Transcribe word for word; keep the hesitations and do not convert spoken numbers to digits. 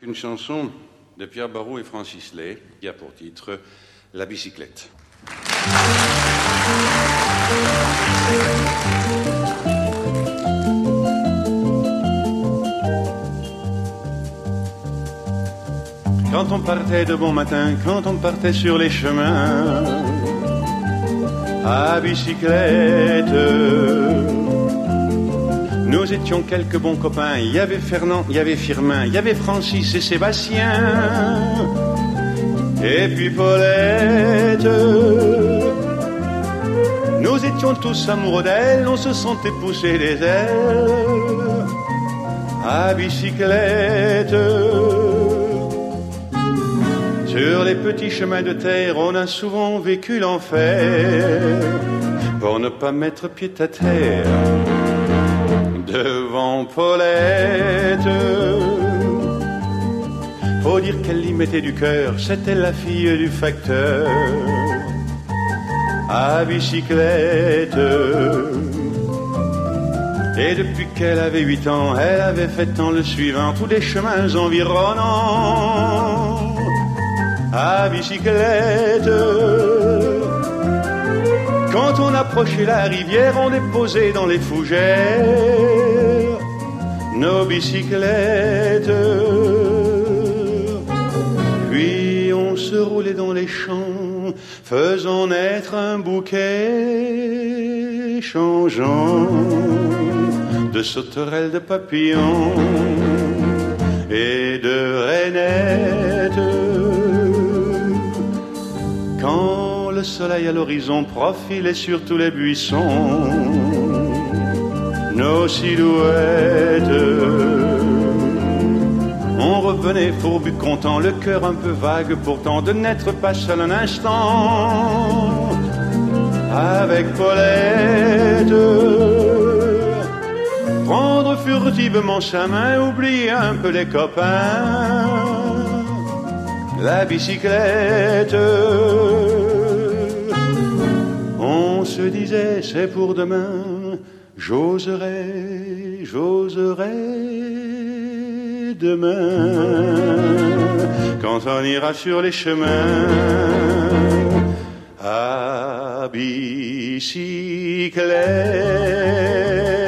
Une chanson de Pierre Barou et Francis Lay qui a pour titre La bicyclette. Quand on partait de bon matin, quand on partait sur les chemins à bicyclette, nous étions quelques bons copains. Il y avait Fernand, il y avait Firmin, il y avait Francis et Sébastien, et puis Paulette. Nous étions tous amoureux d'elle, on se sentait pousser les ailes à bicyclette. Sur les petits chemins de terre, on a souvent vécu l'enfer pour ne pas mettre pied à terre devant Paulette. Faut dire qu'elle y mettait du cœur, c'était la fille du facteur à bicyclette. Et depuis qu'elle avait huit ans, elle avait fait en le suivant tous les chemins environnants à bicyclette. Quand on approchait la rivière, on déposait dans les fougères nos bicyclettes. Puis on se roulait dans les champs, faisant naître un bouquet changeant de sauterelles, de papillons et de rainettes. Quand le soleil à l'horizon profilait sur tous les buissons nos silhouettes, on revenait fourbu content, le cœur un peu vague pourtant de n'être pas seul un instant avec Paulette. Prendre furtivement sa main, oublier un peu les copains, la bicyclette. On se disait c'est pour demain, j'oserai, j'oserai demain, quand on ira sur les chemins à bicyclette.